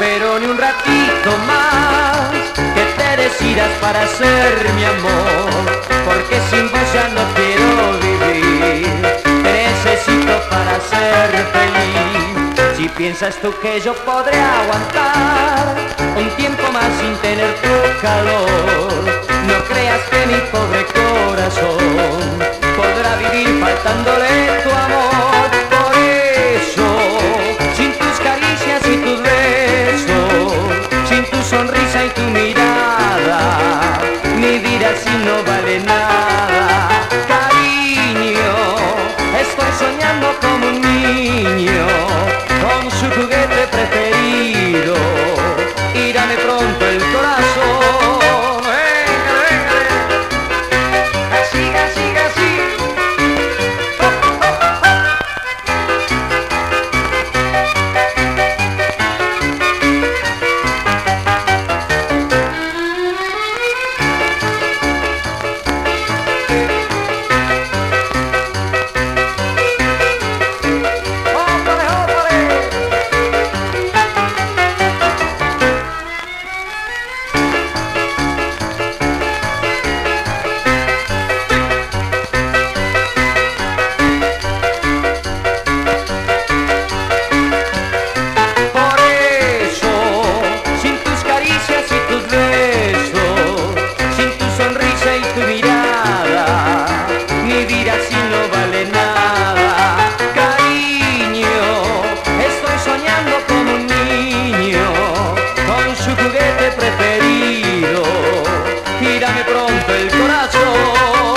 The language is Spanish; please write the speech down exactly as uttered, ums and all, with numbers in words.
pero ni un ratito más, que te decidas para ser mi amor, porque sin vos ya no quiero vivir, te necesito para ser feliz. Si piensas tú que yo podré aguantar un tiempo más sin tener tu calor, no creas que mi pobre corazón podrá vivir faltándole tu amor. Por eso, sin tus caricias y tus besos, sin tu sonrisa y tu mirada, mi vida así no vale nada. Cariño, estoy soñando como un niño con su juguete preferido, y dame pronto el corazón. Venga, venga, así, así, así. Preferido, y dame pronto el corazón.